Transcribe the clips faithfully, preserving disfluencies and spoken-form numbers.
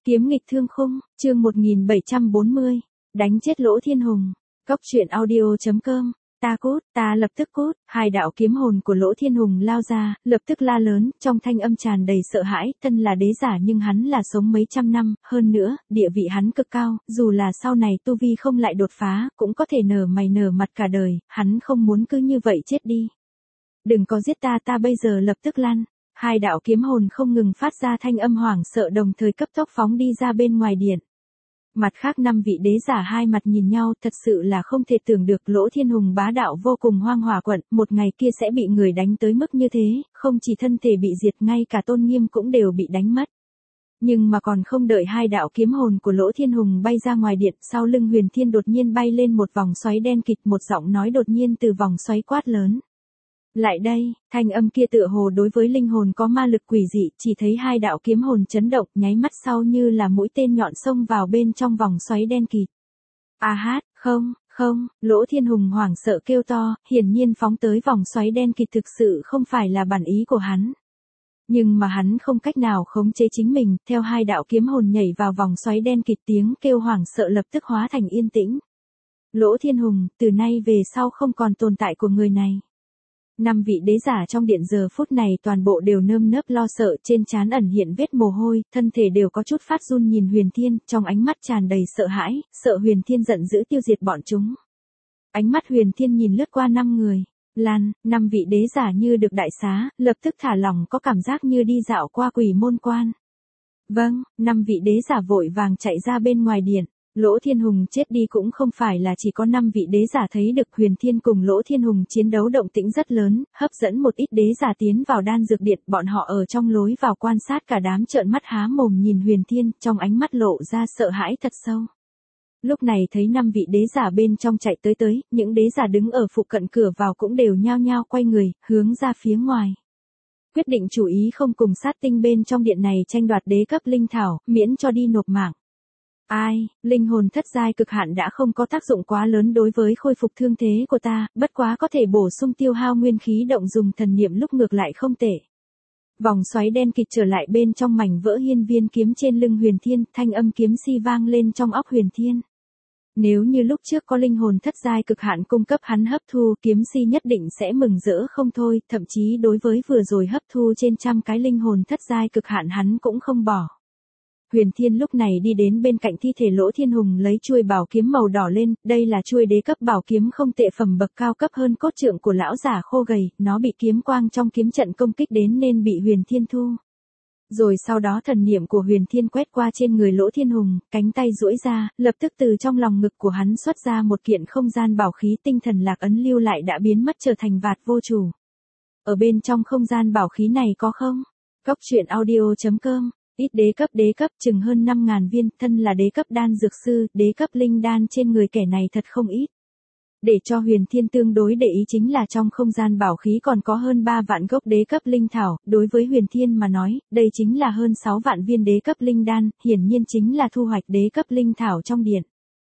Kiếm nghịch thương khung, chương một nghìn bảy trăm bốn mươi, đánh chết Lỗ Thiên Hùng. Cốc truyện audio.com, ta cút, ta lập tức cút, hai đạo kiếm hồn của Lỗ Thiên Hùng lao ra, lập tức la lớn, trong thanh âm tràn đầy sợ hãi, thân là đế giả nhưng hắn là sống mấy trăm năm, hơn nữa, địa vị hắn cực cao, dù là sau này tu vi không lại đột phá, cũng có thể nở mày nở mặt cả đời, hắn không muốn cứ như vậy chết đi. Đừng có giết ta, ta bây giờ lập tức lăn. Hai đạo kiếm hồn không ngừng phát ra thanh âm hoảng sợ đồng thời cấp tốc phóng đi ra bên ngoài điện. Mặt khác năm vị đế giả hai mặt nhìn nhau, thật sự là không thể tưởng được Lỗ Thiên Hùng bá đạo vô cùng hoang hỏa quận, một ngày kia sẽ bị người đánh tới mức như thế, không chỉ thân thể bị diệt ngay cả tôn nghiêm cũng đều bị đánh mất. Nhưng mà còn không đợi hai đạo kiếm hồn của Lỗ Thiên Hùng bay ra ngoài điện, sau lưng Huyền Thiên đột nhiên bay lên một vòng xoáy đen kịt, một giọng nói đột nhiên từ vòng xoáy quát lớn. Lại đây, thanh âm kia tựa hồ đối với linh hồn có ma lực quỷ dị, chỉ thấy hai đạo kiếm hồn chấn động, nháy mắt sau như là mũi tên nhọn xông vào bên trong vòng xoáy đen kịt. A hát, không, không, Lỗ Thiên Hùng hoảng sợ kêu to, hiển nhiên phóng tới vòng xoáy đen kịt thực sự không phải là bản ý của hắn. Nhưng mà hắn không cách nào khống chế chính mình, theo hai đạo kiếm hồn nhảy vào vòng xoáy đen kịt, tiếng kêu hoảng sợ lập tức hóa thành yên tĩnh. Lỗ Thiên Hùng, từ nay về sau không còn tồn tại của người này. Năm vị đế giả trong điện giờ phút này toàn bộ đều nơm nớp lo sợ, trên trán ẩn hiện vết mồ hôi, thân thể đều có chút phát run nhìn Huyền Thiên, trong ánh mắt tràn đầy sợ hãi, sợ Huyền Thiên giận dữ tiêu diệt bọn chúng. Ánh mắt Huyền Thiên nhìn lướt qua năm người, lan, năm vị đế giả như được đại xá, lập tức thả lỏng, có cảm giác như đi dạo qua quỷ môn quan. Vâng, năm vị đế giả vội vàng chạy ra bên ngoài điện. Lỗ Thiên Hùng chết đi cũng không phải là chỉ có năm vị đế giả thấy được. Huyền Thiên cùng Lỗ Thiên Hùng chiến đấu động tĩnh rất lớn, hấp dẫn một ít đế giả tiến vào đan dược điện, bọn họ ở trong lối vào quan sát, cả đám trợn mắt há mồm nhìn Huyền Thiên, trong ánh mắt lộ ra sợ hãi thật sâu. Lúc này thấy năm vị đế giả bên trong chạy tới tới, những đế giả đứng ở phụ cận cửa vào cũng đều nhao nhao quay người, hướng ra phía ngoài. Quyết định chủ ý không cùng sát tinh bên trong điện này tranh đoạt đế cấp linh thảo, miễn cho đi nộp mạng. Ai, linh hồn thất giai cực hạn đã không có tác dụng quá lớn đối với khôi phục thương thế của ta, bất quá có thể bổ sung tiêu hao nguyên khí động dùng thần niệm lúc ngược lại không tệ. Vòng xoáy đen kịt trở lại bên trong mảnh vỡ hiên viên kiếm trên lưng Huyền Thiên, thanh âm kiếm si vang lên trong óc Huyền Thiên. Nếu như lúc trước có linh hồn thất giai cực hạn cung cấp hắn hấp thu, kiếm si nhất định sẽ mừng rỡ không thôi, thậm chí đối với vừa rồi hấp thu trên trăm cái linh hồn thất giai cực hạn hắn cũng không bỏ. Huyền Thiên lúc này đi đến bên cạnh thi thể Lỗ Thiên Hùng, lấy chuôi bảo kiếm màu đỏ lên, đây là chuôi đế cấp bảo kiếm không tệ, phẩm bậc cao cấp hơn cốt trượng của lão giả khô gầy, nó bị kiếm quang trong kiếm trận công kích đến nên bị Huyền Thiên thu. Rồi sau đó thần niệm của Huyền Thiên quét qua trên người Lỗ Thiên Hùng, cánh tay duỗi ra, lập tức từ trong lòng ngực của hắn xuất ra một kiện không gian bảo khí, tinh thần lạc ấn lưu lại đã biến mất trở thành vạt vô chủ. Ở bên trong không gian bảo khí này có không? Cốc truyện audio.com. Ít đế cấp đế cấp chừng hơn năm ngàn viên, thân là đế cấp đan dược sư, đế cấp linh đan trên người kẻ này thật không ít. Để cho Huyền Thiên tương đối để ý chính là trong không gian bảo khí còn có hơn ba vạn gốc đế cấp linh thảo, đối với Huyền Thiên mà nói, đây chính là hơn sáu vạn viên đế cấp linh đan, hiển nhiên chính là thu hoạch đế cấp linh thảo trong điện.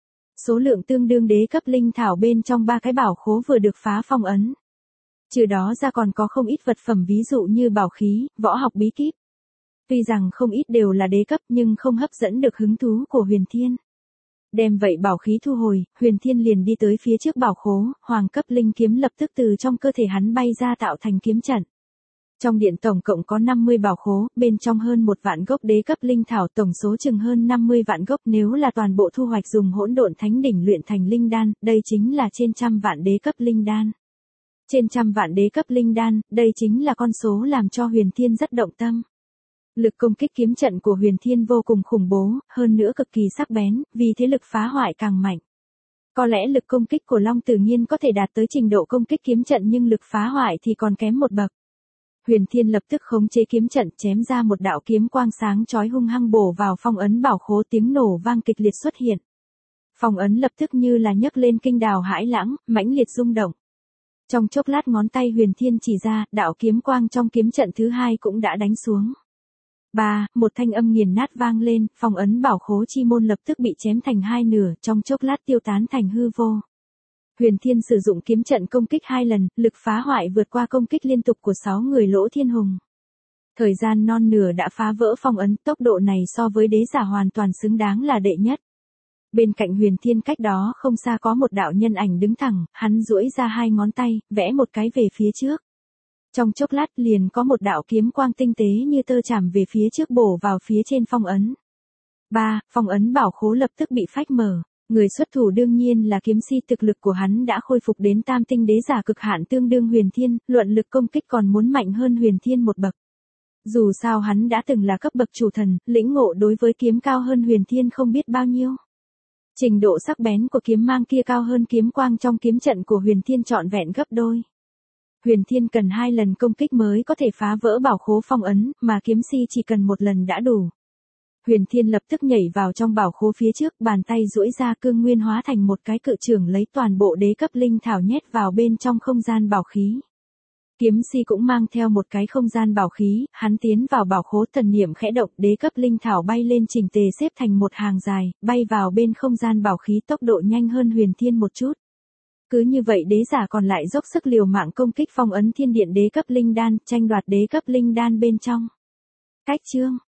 Số lượng tương đương đế cấp linh thảo bên trong ba cái bảo khố vừa được phá phong ấn. Trừ đó ra còn có không ít vật phẩm ví dụ như bảo khí, võ học bí kíp. Tuy rằng không ít đều là đế cấp nhưng không hấp dẫn được hứng thú của Huyền Thiên. Đem vậy bảo khí thu hồi, Huyền Thiên liền đi tới phía trước bảo khố, hoàng cấp linh kiếm lập tức từ trong cơ thể hắn bay ra tạo thành kiếm trận. Trong điện tổng cộng có năm mươi bảo khố, bên trong hơn một vạn gốc đế cấp linh thảo, tổng số chừng hơn năm mươi vạn gốc, nếu là toàn bộ thu hoạch dùng hỗn độn thánh đỉnh luyện thành linh đan, đây chính là trên trăm vạn đế cấp linh đan. Trên trăm vạn đế cấp linh đan, đây chính là con số làm cho Huyền Thiên rất động tâm. Lực công kích kiếm trận của Huyền Thiên vô cùng khủng bố, hơn nữa cực kỳ sắc bén, vì thế lực phá hoại càng mạnh. Có lẽ lực công kích của Long Tử Nghiên có thể đạt tới trình độ công kích kiếm trận nhưng lực phá hoại thì còn kém một bậc. Huyền Thiên lập tức khống chế kiếm trận, chém ra một đạo kiếm quang sáng chói hung hăng bổ vào phong ấn bảo khố, tiếng nổ vang kịch liệt xuất hiện. Phong ấn lập tức như là nhấc lên kinh đào hãi lãng, mãnh liệt rung động. Trong chốc lát ngón tay Huyền Thiên chỉ ra, đạo kiếm quang trong kiếm trận thứ hai cũng đã đánh xuống. Ba, một thanh âm nghiền nát vang lên, phong ấn bảo khố chi môn lập tức bị chém thành hai nửa, trong chốc lát tiêu tán thành hư vô. Huyền Thiên sử dụng kiếm trận công kích hai lần, lực phá hoại vượt qua công kích liên tục của sáu người Lỗ Thiên Hùng. Thời gian non nửa đã phá vỡ phong ấn, tốc độ này so với đế giả hoàn toàn xứng đáng là đệ nhất. Bên cạnh Huyền Thiên cách đó không xa có một đạo nhân ảnh đứng thẳng, hắn duỗi ra hai ngón tay, vẽ một cái về phía trước. Trong chốc lát liền có một đạo kiếm quang tinh tế như tơ chạm về phía trước bổ vào phía trên phong ấn. ba. Phong ấn bảo khố lập tức bị phách mở. Người xuất thủ đương nhiên là kiếm si, thực lực của hắn đã khôi phục đến tam tinh đế giả cực hạn tương đương Huyền Thiên, luận lực công kích còn muốn mạnh hơn Huyền Thiên một bậc. Dù sao hắn đã từng là cấp bậc chủ thần, lĩnh ngộ đối với kiếm cao hơn Huyền Thiên không biết bao nhiêu. Trình độ sắc bén của kiếm mang kia cao hơn kiếm quang trong kiếm trận của Huyền Thiên trọn vẹn gấp đôi. Huyền Thiên cần hai lần công kích mới có thể phá vỡ bảo khố phong ấn, mà kiếm si chỉ cần một lần đã đủ. Huyền Thiên lập tức nhảy vào trong bảo khố phía trước, bàn tay duỗi ra cương nguyên hóa thành một cái cự chưởng lấy toàn bộ đế cấp linh thảo nhét vào bên trong không gian bảo khí. Kiếm si cũng mang theo một cái không gian bảo khí, hắn tiến vào bảo khố, thần niệm khẽ động, đế cấp linh thảo bay lên chỉnh tề xếp thành một hàng dài, bay vào bên không gian bảo khí tốc độ nhanh hơn Huyền Thiên một chút. Cứ như vậy đế giả còn lại dốc sức liều mạng công kích phong ấn thiên điện đế cấp linh đan, tranh đoạt đế cấp linh đan bên trong. Cách chương